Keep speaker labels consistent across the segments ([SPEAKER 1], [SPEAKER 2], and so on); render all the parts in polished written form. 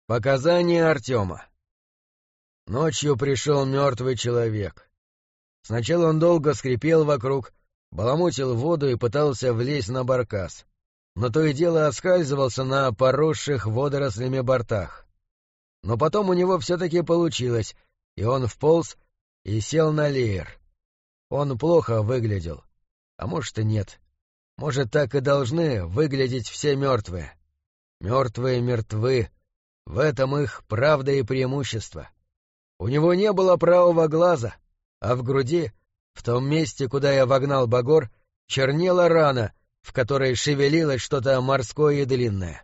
[SPEAKER 1] Показания Артема. Ночью пришел мертвый человек. Сначала он долго скрипел вокруг, баламутил воду и пытался влезть на баркас, но то и дело оскальзывался на поросших водорослями бортах. Но потом у него все-таки получилось, и он вполз и сел на леер. Он плохо выглядел, а может и нет. Может, так и должны выглядеть все мертвые. Мертвые мертвы. В этом их правда и преимущество. У него не было правого глаза, а в груди, в том месте, куда я вогнал багор, чернела рана, в которой шевелилось что-то морское и длинное.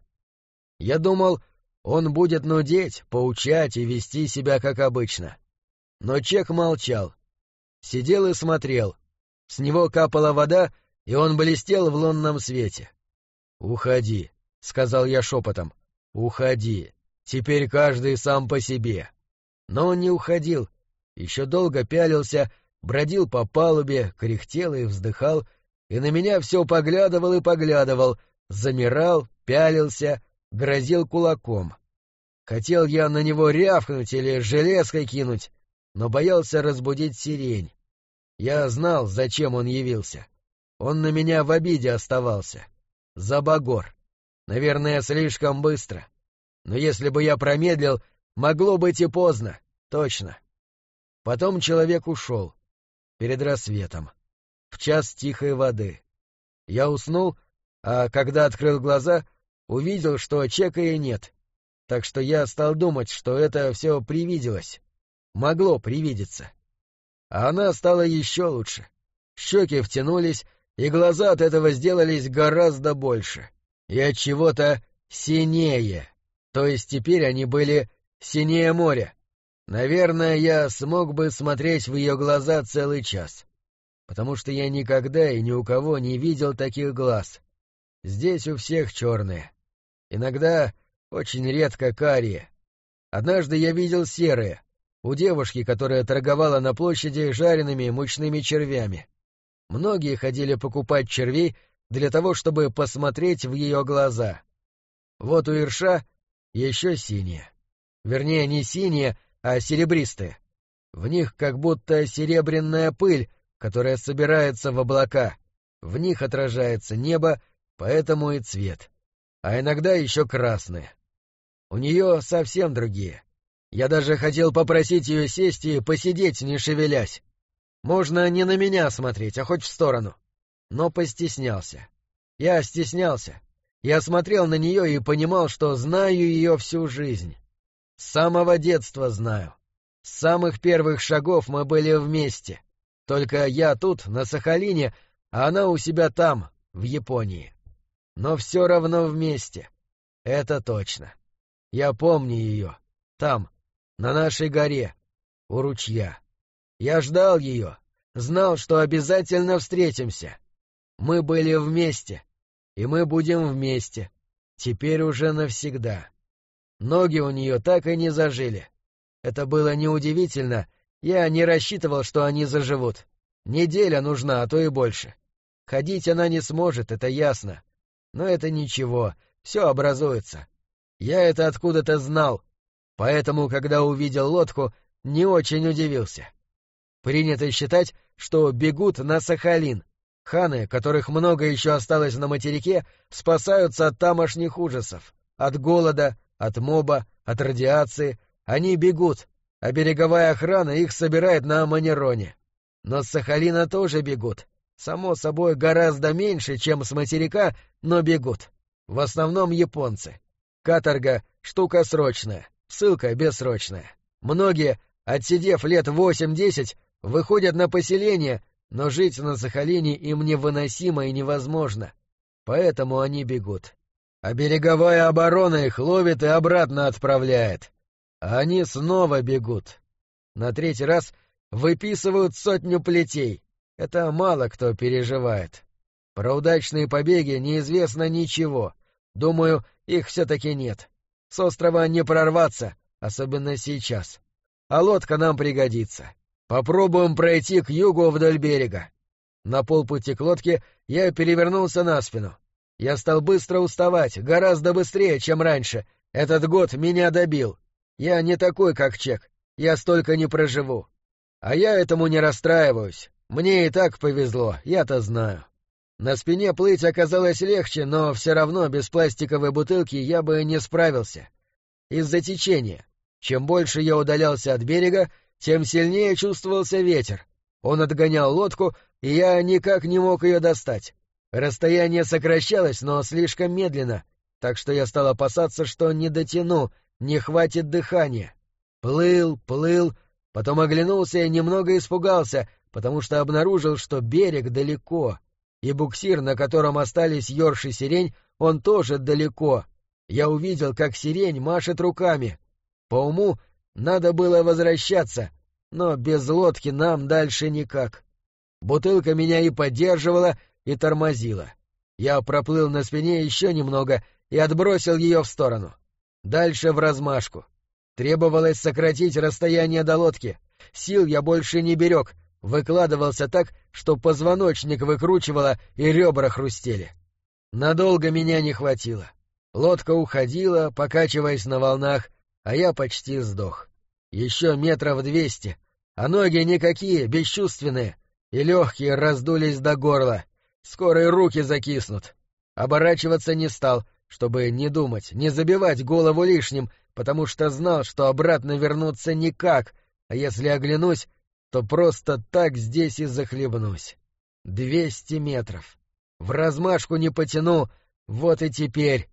[SPEAKER 1] Я думал, он будет нудеть, поучать и вести себя как обычно. Но Чек молчал. Сидел и смотрел. С него капала вода, и он блестел в лунном свете. «Уходи», — сказал я шепотом, — «уходи. Теперь каждый сам по себе». Но он не уходил, еще долго пялился, бродил по палубе, кряхтел и вздыхал, и на меня все поглядывал и поглядывал, замирал, пялился, грозил кулаком. Хотел я на него рявкнуть или железкой кинуть, но боялся разбудить сирень. Я знал, зачем он явился. Он на меня в обиде оставался. За багор. Наверное, слишком быстро. Но если бы я промедлил, могло быть и поздно, точно. Потом человек ушел. Перед рассветом. В час тихой воды. Я уснул, а когда открыл глаза, увидел, что Чека и нет. Так что я стал думать, что это все привиделось. Могло привидеться. А она стала еще лучше. Щеки втянулись, и глаза от этого сделались гораздо больше. И от чего-то синее. То есть теперь они были синее моря. Наверное, я смог бы смотреть в ее глаза целый час. Потому что я никогда и ни у кого не видел таких глаз. Здесь у всех черные. Иногда очень редко карие. Однажды я видел серые. У девушки, которая торговала на площади жареными мучными червями. Многие ходили покупать червей для того, чтобы посмотреть в ее глаза. Вот у Ирша еще синие. Вернее, не синие, а серебристые. В них как будто серебряная пыль, которая собирается в облака. В них отражается небо, поэтому и цвет. А иногда еще красные. У нее совсем другие. Я даже хотел попросить ее сесть и посидеть, не шевелясь. Можно не на меня смотреть, а хоть в сторону. Но постеснялся. Я стеснялся. Я смотрел на нее и понимал, что знаю ее всю жизнь. С самого детства знаю. С самых первых шагов мы были вместе. Только я тут, на Сахалине, а она у себя там, в Японии. Но все равно вместе. Это точно. Я помню ее. Там, на нашей горе, у ручья. Я ждал ее, знал, что обязательно встретимся. Мы были вместе. И мы будем вместе. Теперь уже навсегда. Ноги у нее так и не зажили. Это было неудивительно. Я не рассчитывал, что они заживут. Неделя нужна, а то и больше. Ходить она не сможет, это ясно. Но это ничего, все образуется. Я это откуда-то знал. Поэтому, когда увидел лодку, не очень удивился. Принято считать, что бегут на Сахалин. Ханы, которых много еще осталось на материке, спасаются от тамошних ужасов. От голода, от моба, от радиации. Они бегут, а береговая охрана их собирает на Манероне. Но с Сахалина тоже бегут. Само собой, гораздо меньше, чем с материка, но бегут. В основном японцы. Каторга — штука срочная, ссылка бессрочная. Многие, отсидев лет 8-10, выходят на поселение, но жить на Сахалине им невыносимо и невозможно. Поэтому они бегут. А береговая оборона их ловит и обратно отправляет. А они снова бегут. На третий раз выписывают 100 плетей. Это мало кто переживает. Про удачные побеги неизвестно ничего. Думаю, их все-таки нет. С острова не прорваться, особенно сейчас. А лодка нам пригодится. Попробуем пройти к югу вдоль берега. На полпути к лодке я перевернулся на спину. Я стал быстро уставать, гораздо быстрее, чем раньше, Этот год меня добил. Я не такой, как Чек. Я столько не проживу. А я этому не расстраиваюсь. Мне и так повезло, я-то знаю. На спине плыть оказалось легче, но все равно без пластиковой бутылки я бы не справился. Из-за течения. Чем больше я удалялся от берега, тем сильнее чувствовался ветер. Он отгонял лодку, и я никак не мог ее достать. Расстояние сокращалось, но слишком медленно, так что я стал опасаться, что не дотяну, не хватит дыхания. Плыл, потом оглянулся и немного испугался, потому что обнаружил, что берег далеко, и буксир, на котором остались Йорш и Сирень, он тоже далеко. Я увидел, как Сирень машет руками. По уму надо было возвращаться, но без лодки нам дальше никак. Бутылка меня и поддерживала, и тормозила. Я проплыл на спине еще немного и отбросил ее в сторону. Дальше вразмашку. Требовалось сократить расстояние до лодки. Сил я больше не берег, выкладывался так, что позвоночник выкручивало и ребра хрустели. Надолго меня не хватило. Лодка уходила, покачиваясь на волнах, а я почти сдох. Еще 200 метров, а ноги никакие, бесчувственные, и легкие раздулись до горла. Скоро и руки закиснут. Оборачиваться не стал, чтобы не думать, не забивать голову лишним, потому что знал, что обратно вернуться никак, а если оглянусь, то просто так здесь и захлебнусь. 200 метров. Вразмашку не потяну, вот и теперь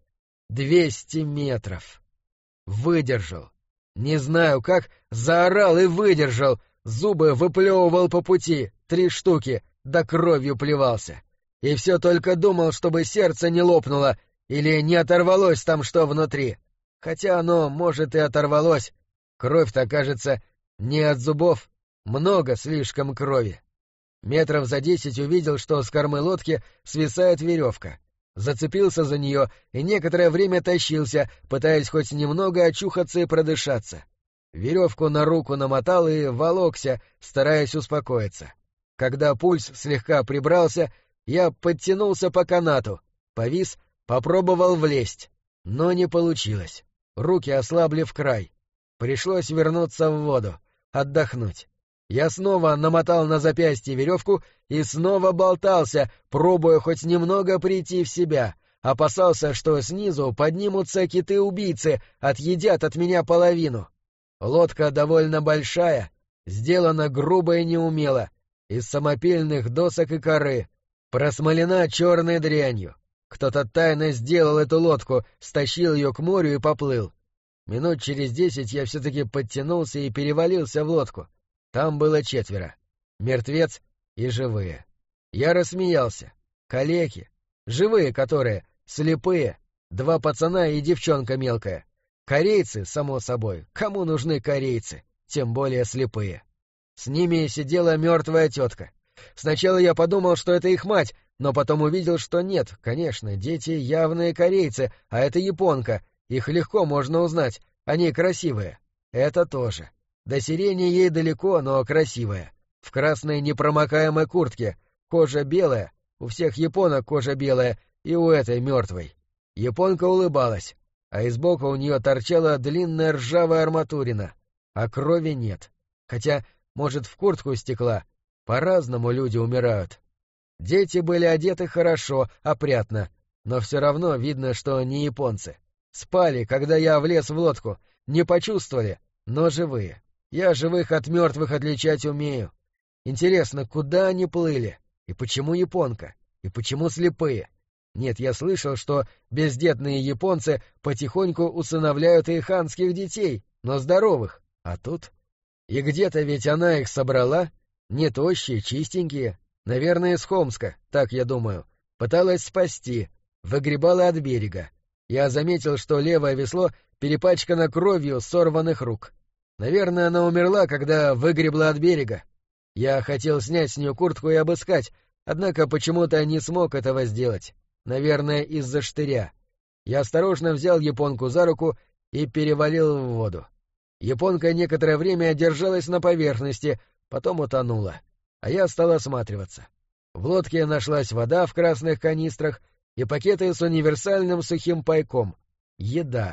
[SPEAKER 1] 200 метров. Выдержал. Не знаю как, заорал и выдержал, зубы выплевывал по пути, 3 штуки, да кровью плевался. И все только думал, чтобы сердце не лопнуло или не оторвалось там что внутри. Хотя оно, может, и оторвалось. Кровь-то, кажется, не от зубов, много слишком крови. Метров за 10 увидел, что с кормы лодки свисает веревка. Зацепился за нее и некоторое время тащился, пытаясь хоть немного очухаться и продышаться. Веревку на руку намотал и волокся, стараясь успокоиться. Когда пульс слегка прибрался, я подтянулся по канату, повис, попробовал влезть, но не получилось. Руки ослабли в край. Пришлось вернуться в воду, отдохнуть. Я снова намотал на запястье веревку и снова болтался, пробуя хоть немного прийти в себя. Опасался, что снизу поднимутся киты-убийцы, отъедят от меня половину. Лодка довольно большая, сделана грубо и неумело, из самопильных досок и коры, просмолена черной дрянью. Кто-то тайно сделал эту лодку, стащил ее к морю и поплыл. Минут через 10 я все-таки подтянулся и перевалился в лодку. Там было 4. Мертвец и живые. Я рассмеялся. Калеки. Живые которые, слепые. 2 пацана и девчонка мелкая. Корейцы, само собой. Кому нужны корейцы? Тем более слепые. С ними сидела мертвая тетка. Сначала я подумал, что это их мать, но потом увидел, что нет, конечно, дети явные корейцы, а это японка. Их легко можно узнать, они красивые. Это тоже. До Сирени ей далеко, но красивая. В красной непромокаемой куртке, кожа белая, у всех японок кожа белая, и у этой мертвой. Японка улыбалась, а из бока у нее торчала длинная ржавая арматурина, а крови нет. Хотя, может, в куртку стекла. По-разному люди умирают. Дети были одеты хорошо, опрятно, но все равно видно, что не японцы. Спали, когда я влез в лодку, не почувствовали, но живые. Я живых от мертвых отличать умею. Интересно, куда они плыли? И почему японка? И почему слепые? Нет, я слышал, что бездетные японцы потихоньку усыновляют и ханских детей, но здоровых. А тут... И где-то ведь она их собрала? Не тощие, чистенькие. Наверное, из Хомска, так я думаю. Пыталась спасти. Выгребала от берега. Я заметил, что левое весло перепачкано кровью сорванных рук. Наверное, она умерла, когда выгребла от берега. Я хотел снять с нее куртку и обыскать, однако почему-то не смог этого сделать. Наверное, из-за штыря. Я осторожно взял японку за руку и перевалил в воду. Японка некоторое время держалась на поверхности, потом утонула, а я стал осматриваться. В лодке нашлась вода в красных канистрах и пакеты с универсальным сухим пайком. Еда.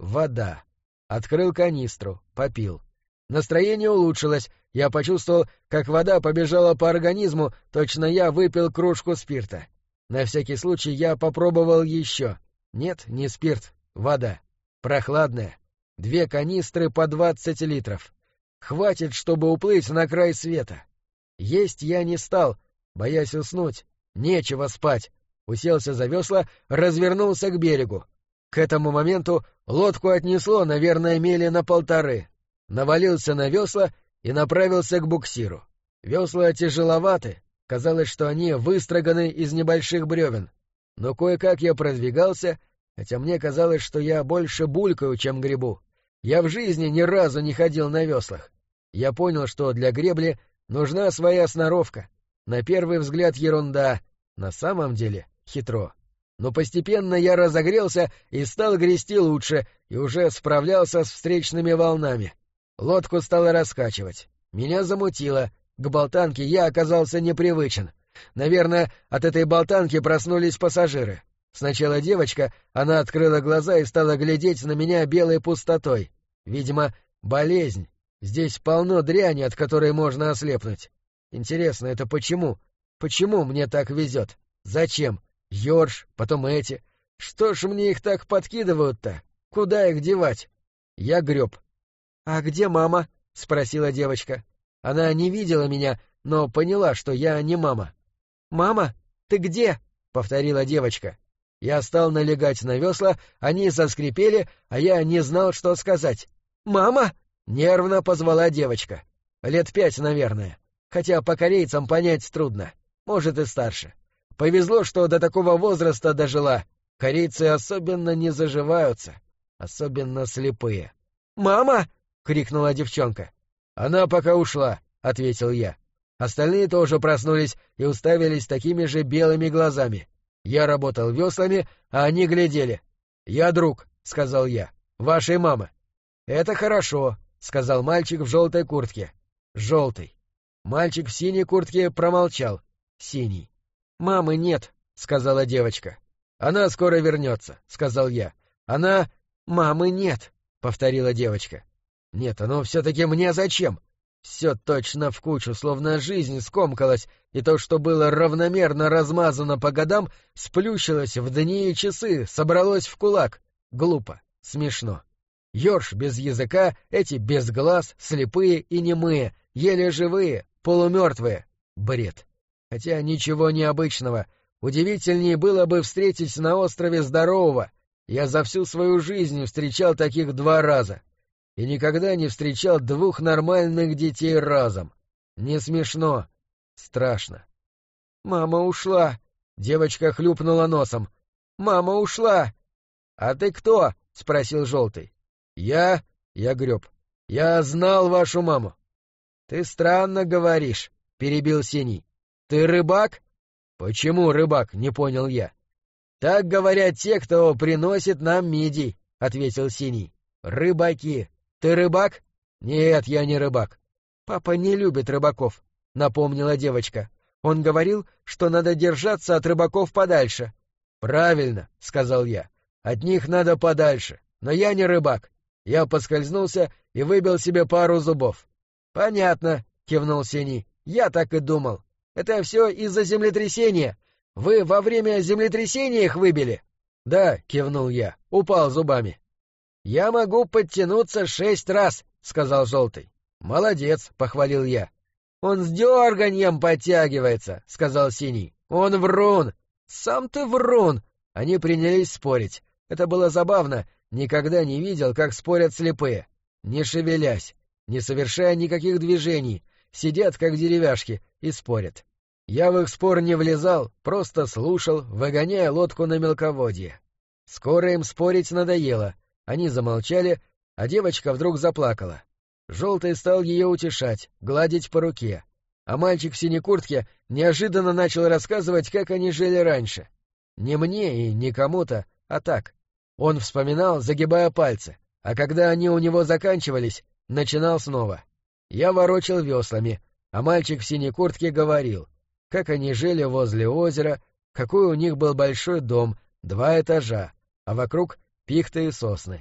[SPEAKER 1] вода. Открыл канистру, попил. Настроение улучшилось, я почувствовал, как вода побежала по организму, точно я выпил кружку спирта. На всякий случай я попробовал еще. Нет, не спирт, вода. Прохладная. 2 канистры по 20 литров. Хватит, чтобы уплыть на край света. Есть я не стал, боясь уснуть. Нечего спать. Уселся за весла, развернулся к берегу. К этому моменту лодку отнесло, наверное, мили на 1,5. Навалился на весла и направился к буксиру. Весла тяжеловаты, казалось, что они выстроганы из небольших бревен. Но кое-как я продвигался, хотя мне казалось, что я больше булькаю, чем гребу. Я в жизни ни разу не ходил на веслах. Я понял, что для гребли нужна своя сноровка. На первый взгляд ерунда, на самом деле хитро. Но постепенно я разогрелся и стал грести лучше, и уже справлялся с встречными волнами. Лодку стало раскачивать. Меня замутило. К болтанке я оказался непривычен. Наверное, от этой болтанки проснулись пассажиры. Сначала девочка, она открыла глаза и стала глядеть на меня белой пустотой. Видимо, болезнь. Здесь полно дряни, от которой можно ослепнуть. Интересно, это почему? Почему мне так везет? Зачем? Йорш, потом эти. Что ж мне их так подкидывают-то? Куда их девать? Я греб. — А где мама? — спросила девочка. Она не видела меня, но поняла, что я не мама. — Мама, ты где? — повторила девочка. Я стал налегать на весла, они заскрипели, а я не знал, что сказать. «Мама!» — нервно позвала девочка. 5 лет, наверное. Хотя по корейцам понять трудно. Может, и старше. Повезло, что до такого возраста дожила. Корейцы особенно не заживаются. Особенно слепые. «Мама!» — крикнула девчонка. «Она пока ушла», — ответил я. Остальные тоже проснулись и уставились такими же белыми глазами. Я работал веслами, а они глядели. «Я друг», — сказал я, — «вашей мамы». «Это хорошо», — сказал мальчик в желтой куртке. «Желтый». Мальчик в синей куртке промолчал. «Синий». «Мамы нет», — сказала девочка. «Она скоро вернется», — сказал я. «Она...» «Мамы нет», — повторила девочка. «Нет, оно все-таки мне зачем?» Все точно в кучу, словно жизнь скомкалась, и то, что было равномерно размазано по годам, сплющилось в дни и часы, собралось в кулак. Глупо, смешно. Ёрш без языка, эти без глаз, слепые и немые, еле живые, полумертвые. Бред. Хотя ничего необычного. Удивительнее было бы встретить на острове здорового. Я за всю свою жизнь встречал таких 2 раза. И никогда не встречал 2 нормальных детей разом. Не смешно. Страшно. «Мама ушла!» — девочка хлюпнула носом. «Мама ушла!» «А ты кто?» — спросил Желтый. «Я греб. Я знал вашу маму». «Ты странно говоришь», — перебил Синий. «Ты рыбак?» «Почему рыбак?» — не понял я. «Так говорят те, кто приносит нам мидий», — ответил Синий. «Рыбаки. Ты рыбак?» «Нет, я не рыбак». «Папа не любит рыбаков», — напомнила девочка. «Он говорил, что надо держаться от рыбаков подальше». «Правильно», — сказал я. «От них надо подальше. Но я не рыбак». Я поскользнулся и выбил себе пару зубов. «Понятно», — кивнул Синий. «Я так и думал. Это все из-за землетрясения. Вы во время землетрясения их выбили?» «Да», — кивнул я, упал зубами. «Я могу подтянуться 6 раз», — сказал Желтый. «Молодец», — похвалил я. «Он с дерганьем подтягивается», — сказал Синий. «Он врун». «Сам ты врун». Они принялись спорить. Это было забавно. Никогда не видел, как спорят слепые. Не шевелясь, не совершая никаких движений, сидят как деревяшки и спорят. Я в их спор не влезал, просто слушал, выгоняя лодку на мелководье. Скоро им спорить надоело. Они замолчали, а девочка вдруг заплакала. Желтый стал ее утешать, гладить по руке. А мальчик в синей куртке неожиданно начал рассказывать, как они жили раньше. Не мне и не кому-то, а так. Он вспоминал, загибая пальцы, а когда они у него заканчивались, начинал снова. Я ворочал веслами, а мальчик в синей куртке говорил, как они жили возле озера, какой у них был большой дом, 2 этажа, а вокруг пихты и сосны.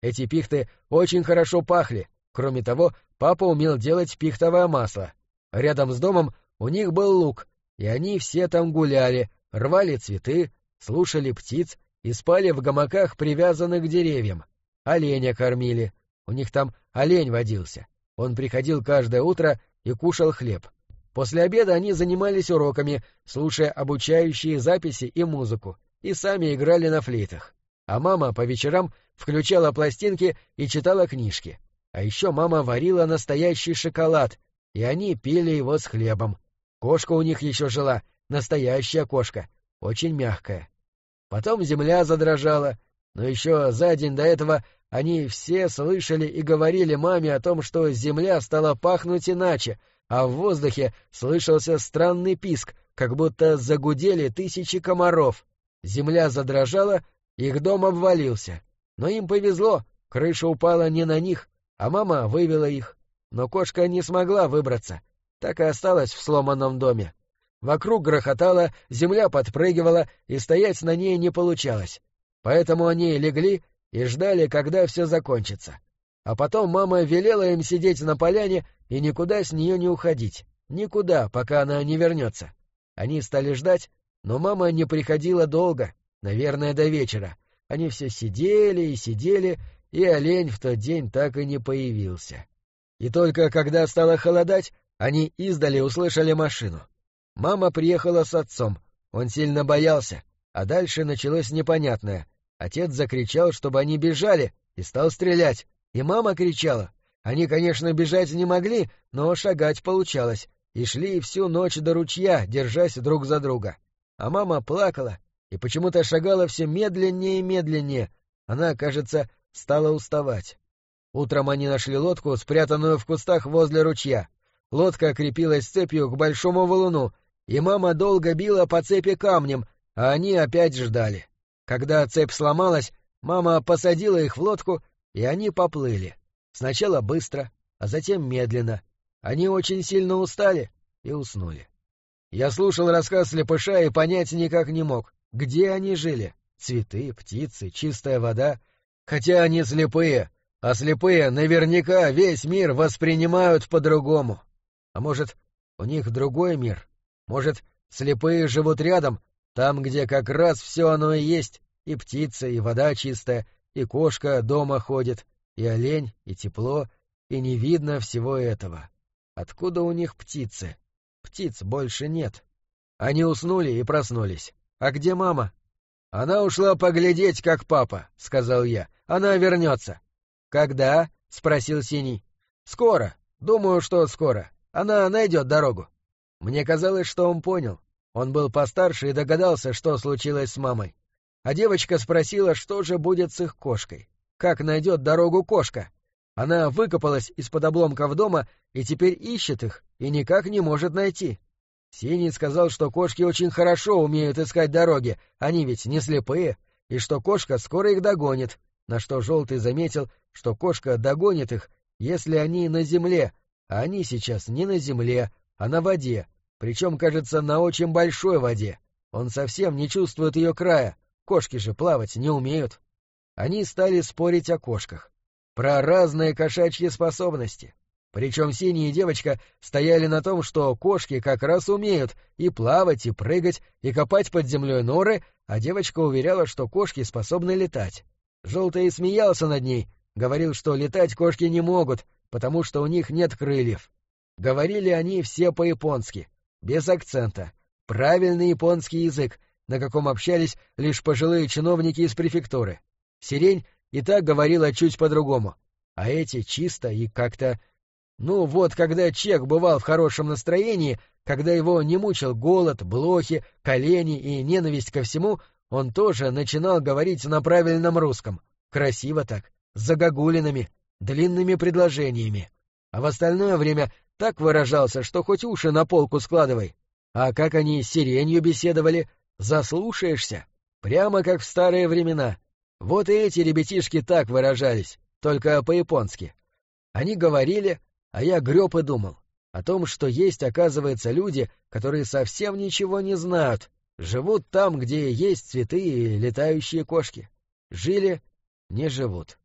[SPEAKER 1] Эти пихты очень хорошо пахли. Кроме того, папа умел делать пихтовое масло. Рядом с домом у них был луг, и они все там гуляли, рвали цветы, слушали птиц и спали в гамаках, привязанных к деревьям. Оленя кормили. У них там олень водился. Он приходил каждое утро и кушал хлеб. После обеда они занимались уроками, слушая обучающие записи и музыку, и сами играли на флейтах. А мама по вечерам включала пластинки и читала книжки. А еще мама варила настоящий шоколад, и они пили его с хлебом. Кошка у них еще жила, настоящая кошка, очень мягкая. Потом земля задрожала, но еще за день до этого они все слышали и говорили маме о том, что земля стала пахнуть иначе, а в воздухе слышался странный писк, как будто загудели тысячи комаров. Земля задрожала, их дом обвалился. Но им повезло, крыша упала не на них, а мама вывела их. Но кошка не смогла выбраться, так и осталась в сломанном доме. Вокруг грохотало, земля подпрыгивала, и стоять на ней не получалось. Поэтому они легли и ждали, когда все закончится. А потом мама велела им сидеть на поляне и никуда с нее не уходить. Никуда, пока она не вернется. Они стали ждать, но мама не приходила долго, наверное, до вечера. Они все сидели и сидели, и олень в тот день так и не появился. И только когда стало холодать, они издали услышали машину. Мама приехала с отцом, он сильно боялся, а дальше началось непонятное. Отец закричал, чтобы они бежали, и стал стрелять, и мама кричала. Они, конечно, бежать не могли, но шагать получалось, и шли всю ночь до ручья, держась друг за друга. А мама плакала и почему-то шагала все медленнее и медленнее. Она, кажется, стала уставать. Утром они нашли лодку, спрятанную в кустах возле ручья. Лодка крепилась цепью к большому валуну, и мама долго била по цепи камнем, а они опять ждали. Когда цепь сломалась, мама посадила их в лодку, и они поплыли. Сначала быстро, а затем медленно. Они очень сильно устали и уснули. Я слушал рассказ слепыша и понять никак не мог, где они жили. Цветы, птицы, чистая вода. Хотя они слепые, а слепые наверняка весь мир воспринимают по-другому. А может, у них другой мир? Может, слепые живут рядом, там, где как раз все оно и есть, и птица, и вода чистая, и кошка дома ходит, и олень, и тепло, и не видно всего этого. Откуда у них птицы? Птиц больше нет. Они уснули и проснулись. А где мама? Она ушла поглядеть, как папа, — сказал я. Она вернется. Когда? — спросил Синий. Скоро. Думаю, что скоро. Она найдет дорогу. Мне казалось, что он понял. Он был постарше и догадался, что случилось с мамой. А девочка спросила, что же будет с их кошкой. Как найдет дорогу кошка? Она выкопалась из-под обломков дома и теперь ищет их, и никак не может найти. Синий сказал, что кошки очень хорошо умеют искать дороги, они ведь не слепые, и что кошка скоро их догонит, на что Желтый заметил, что кошка догонит их, если они на земле, а они сейчас не на земле, а на воде, причем, кажется, на очень большой воде. Он совсем не чувствует ее края, кошки же плавать не умеют. Они стали спорить о кошках, про разные кошачьи способности. Причем Синий и девочка стояли на том, что кошки как раз умеют и плавать, и прыгать, и копать под землей норы, а девочка уверяла, что кошки способны летать. Желтый смеялся над ней, говорил, что летать кошки не могут, потому что у них нет крыльев. Говорили они все по-японски, без акцента, правильный японский язык, на каком общались лишь пожилые чиновники из префектуры. Сирень и так говорила чуть по-другому, а эти чисто и как-то... Ну вот, когда Чек бывал в хорошем настроении, когда его не мучил голод, блохи, колени и ненависть ко всему, он тоже начинал говорить на правильном русском. Красиво так, с загогулинами, длинными предложениями. А в остальное время так выражался, что хоть уши на полку складывай. А как они с Сиренью беседовали, заслушаешься, прямо как в старые времена. Вот и эти ребятишки так выражались, только по-японски. Они говорили... А я греб и думал о том, что есть, оказывается, люди, которые совсем ничего не знают, живут там, где есть цветы и летающие кошки. Жили, не живут.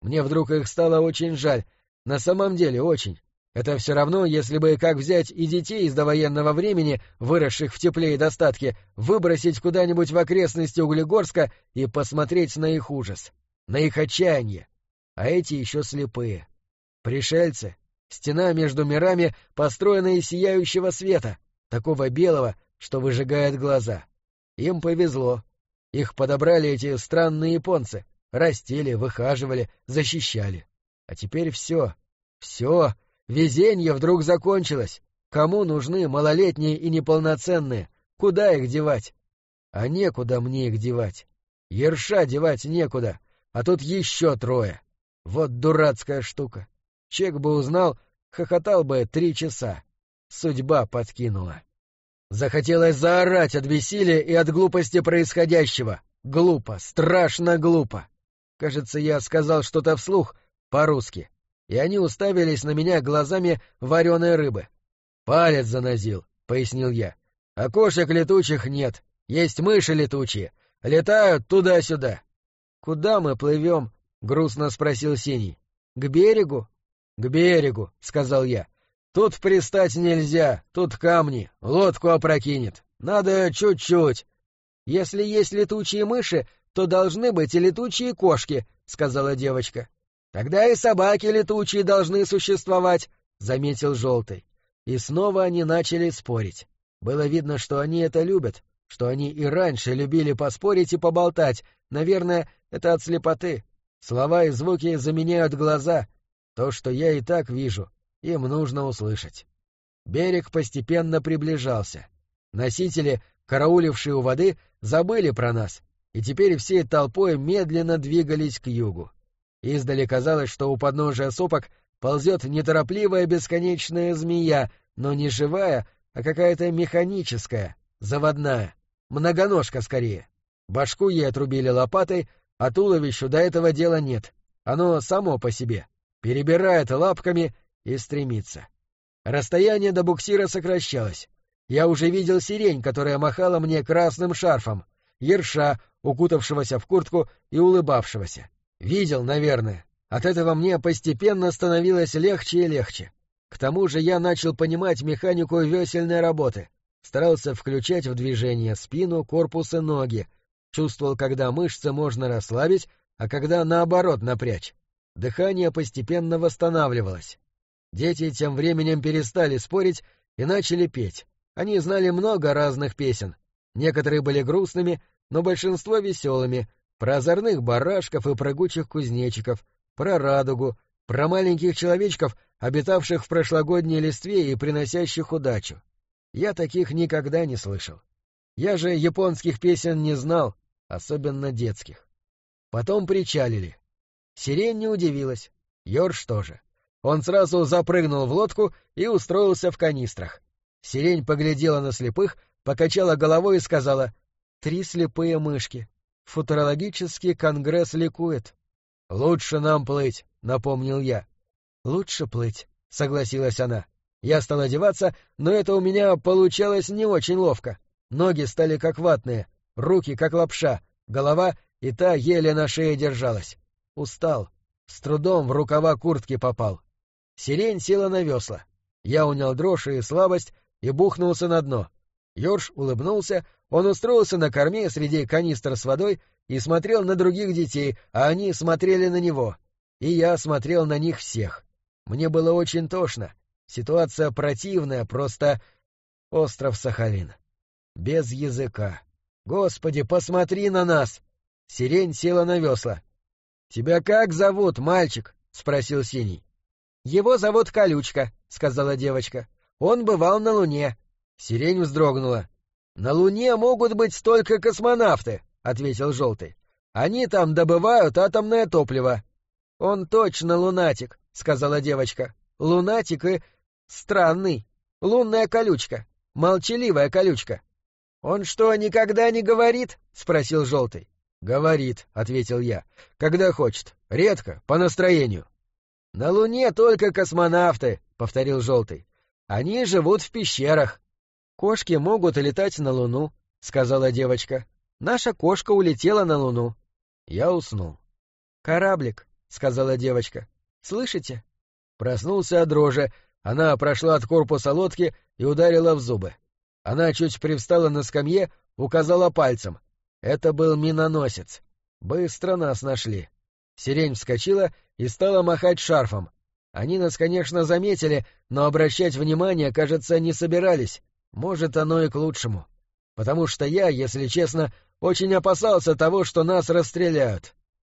[SPEAKER 1] Мне вдруг их стало очень жаль. На самом деле очень. Это все равно, если бы, как взять и детей из довоенного времени, выросших в тепле и достатке, выбросить куда-нибудь в окрестности Углегорска и посмотреть на их ужас, на их отчаяние. А эти еще слепые. Пришельцы. Стена между мирами, построенная из сияющего света, такого белого, что выжигает глаза. Им повезло. Их подобрали эти странные японцы. Растили, выхаживали, защищали. А теперь все. Везенье вдруг закончилось. Кому нужны малолетние и неполноценные? Куда их девать? А некуда мне их девать. Ерша девать некуда. А тут еще 3. Вот дурацкая штука. Чек бы узнал, хохотал бы 3 часа. Судьба подкинула. Захотелось заорать от бессилия и от глупости происходящего. Глупо, страшно глупо. Кажется, я сказал что-то вслух, по-русски, и они уставились на меня глазами вареной рыбы. «Палец занозил», — пояснил я. «Окошек летучих нет, есть мыши летучие, летают туда-сюда». «Куда мы плывем?» — грустно спросил Синий. «К берегу?» «К берегу», — сказал я. «Тут пристать нельзя, тут камни, лодку опрокинет. Надо чуть-чуть». «Если есть летучие мыши, то должны быть и летучие кошки», — сказала девочка. «Тогда и собаки летучие должны существовать», — заметил Желтый. И снова они начали спорить. Было видно, что они это любят, что они и раньше любили поспорить и поболтать. Наверное, это от слепоты. Слова и звуки заменяют глаза. То, что я и так вижу, им нужно услышать. Берег постепенно приближался. Носители, караулившие у воды, забыли про нас, и теперь всей толпой медленно двигались к югу. Издали казалось, что у подножия сопок ползет неторопливая бесконечная змея, но не живая, а какая-то механическая, заводная, многоножка скорее. Башку ей отрубили лопатой, а туловищу до этого дела нет. Оно само по себе, перебирает лапками и стремится. Расстояние до буксира сокращалось. Я уже видел сирень, которая махала мне красным шарфом, ерша, укутавшегося в куртку и улыбавшегося. Видел, наверное. От этого мне постепенно становилось легче и легче. К тому же я начал понимать механику весельной работы. Старался включать в движение спину, корпус и ноги. Чувствовал, когда мышцы можно расслабить, а когда наоборот напрячь. Дыхание постепенно восстанавливалось. Дети тем временем перестали спорить и начали петь. Они знали много разных песен. Некоторые были грустными, но большинство веселыми. Про озорных барашков и прыгучих кузнечиков, про радугу, про маленьких человечков, обитавших в прошлогодней листве и приносящих удачу. Я таких никогда не слышал. Я же японских песен не знал, особенно детских. Потом причалили. Сирень не удивилась, Ёрш тоже. Он сразу запрыгнул в лодку и устроился в канистрах. Сирень поглядела на слепых, покачала головой и сказала: «3 слепые мышки. Футурологический конгресс ликует». «Лучше нам плыть», — напомнил я. «Лучше плыть», — согласилась она. Я стал одеваться, но это у меня получалось не очень ловко. Ноги стали как ватные, руки как лапша, голова и та еле на шее держалась. Устал, с трудом в рукава куртки попал. Сирень села на весла. Я унял дрожь и слабость и бухнулся на дно. Ёрш улыбнулся, он устроился на корме среди канистр с водой и смотрел на других детей, а они смотрели на него. И я смотрел на них всех. Мне было очень тошно. Ситуация противная, просто... Остров Сахалин. Без языка. Господи, посмотри на нас! Сирень села на весла. — Тебя как зовут, мальчик? — спросил Синий. — Его зовут Колючка, — сказала девочка. — Он бывал на Луне. Сирень вздрогнула. — На Луне могут быть только космонавты, — ответил Желтый. — Они там добывают атомное топливо. — Он точно лунатик, — сказала девочка. — Лунатик и... странный. Лунная колючка. Молчаливая колючка. — Он что, никогда не говорит? — спросил Желтый. — Говорит, — ответил я. — Когда хочет. Редко, по настроению. — На Луне только космонавты, — повторил Желтый. — Они живут в пещерах. — Кошки могут летать на Луну, — сказала девочка. — Наша кошка улетела на Луну. Я уснул. — Кораблик, — сказала девочка. «Слышите?» Проснулся от дрожи, она прошла от корпуса лодки и ударила в зубы. Она чуть привстала на скамье, указала пальцем. Это был миноносец. Быстро нас нашли. Сирень вскочила и стала махать шарфом. Они нас, конечно, заметили, но обращать внимание, кажется, не собирались. Может, оно и к лучшему. Потому что я, если честно, очень опасался того, что нас расстреляют.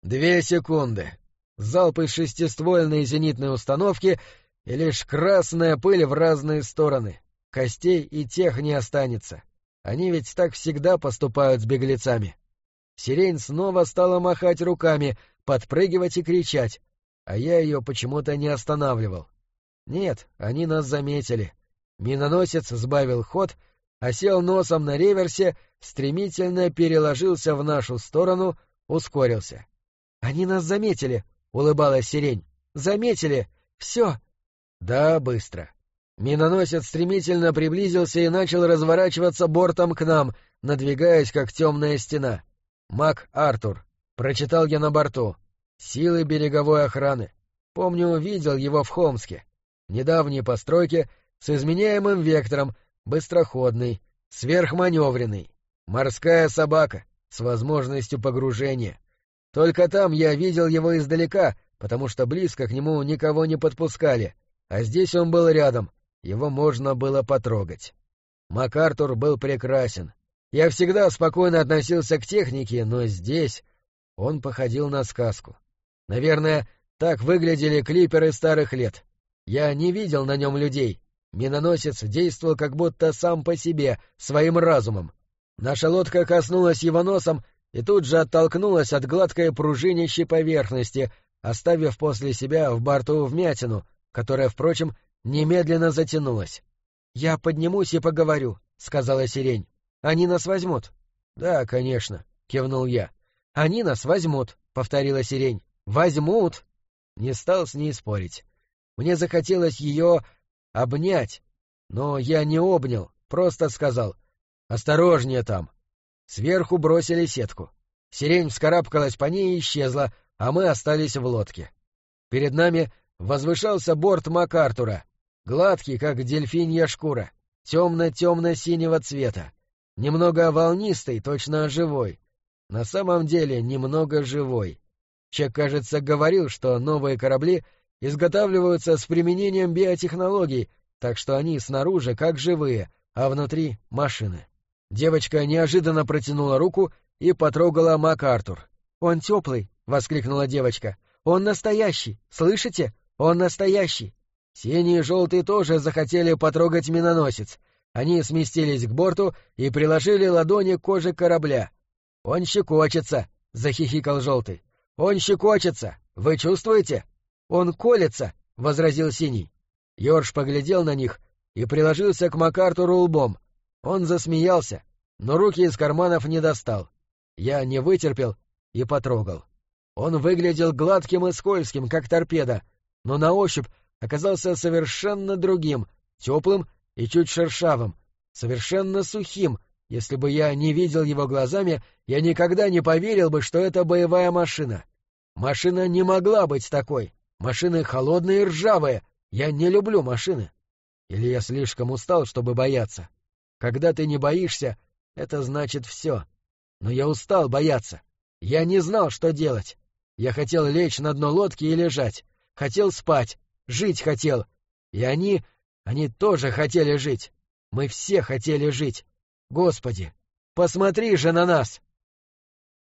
[SPEAKER 1] 2 секунды. Залп из шестиствольной зенитной установки, и лишь красная пыль в разные стороны. Костей и тех не останется. Они ведь так всегда поступают с беглецами. Сирень снова стала махать руками, подпрыгивать и кричать, а я ее почему-то не останавливал. Нет, они нас заметили. Миноносец сбавил ход, осел носом на реверсе, стремительно переложился в нашу сторону, ускорился. — Они нас заметили, — улыбалась Сирень. — Заметили! Все! Да, быстро. Миноносец стремительно приблизился и начал разворачиваться бортом к нам, надвигаясь, как темная стена. «МакАртур», — прочитал я на борту. «Силы береговой охраны. Помню, видел его в Холмске. Недавней постройки, с изменяемым вектором, быстроходный, сверхманевренный. Морская собака, с возможностью погружения. Только там я видел его издалека, потому что близко к нему никого не подпускали, а здесь он был рядом, его можно было потрогать. МакАртур был прекрасен. Я всегда спокойно относился к технике, но здесь он походил на сказку. Наверное, так выглядели клиперы старых лет. Я не видел на нем людей. Миноносец действовал как будто сам по себе, своим разумом. Наша лодка коснулась его носом и тут же оттолкнулась от гладкой пружинящей поверхности, оставив после себя в борту вмятину, которая, впрочем, немедленно затянулась. — Я поднимусь и поговорю, — сказала Сирень. — Они нас возьмут. — Да, конечно, — кивнул я. — Они нас возьмут, — повторила Сирень. — Возьмут! Не стал с ней спорить. Мне захотелось ее обнять, но я не обнял, просто сказал: «Осторожнее там». Сверху бросили сетку. Сирень вскарабкалась по ней и исчезла, а мы остались в лодке. Перед нами возвышался борт МакАртура, гладкий, как дельфинья шкура, темно-темно-синего цвета, немного волнистый, точно живой. На самом деле немного живой. Чек, кажется, говорил, что новые корабли изготавливаются с применением биотехнологий, так что они снаружи как живые, а внутри — машины. Девочка неожиданно протянула руку и потрогала МакАртур. «Он теплый!» — воскликнула девочка. «Он настоящий! Слышите? Он настоящий!» Синий и желтый тоже захотели потрогать миноносец. Они сместились к борту и приложили ладони к коже корабля. «Он щекочется!» — захихикал желтый. «Он щекочется! Вы чувствуете?» «Он колется!» — возразил синий. Йорш поглядел на них и приложился к МакАртуру лбом. Он засмеялся, но руки из карманов не достал. Я не вытерпел и потрогал. Он выглядел гладким и скользким, как торпеда, но на ощупь оказался совершенно другим, теплым и чуть шершавым, совершенно сухим. Если бы я не видел его глазами, я никогда не поверил бы, что это боевая машина. Машина не могла быть такой. Машины холодные и ржавые. Я не люблю машины. Или я слишком устал, чтобы бояться. Когда ты не боишься, это значит все. Но я устал бояться. Я не знал, что делать. Я хотел лечь на дно лодки и лежать. Хотел спать. Жить хотел. И они тоже хотели жить. Мы все хотели жить. Господи, посмотри же на нас!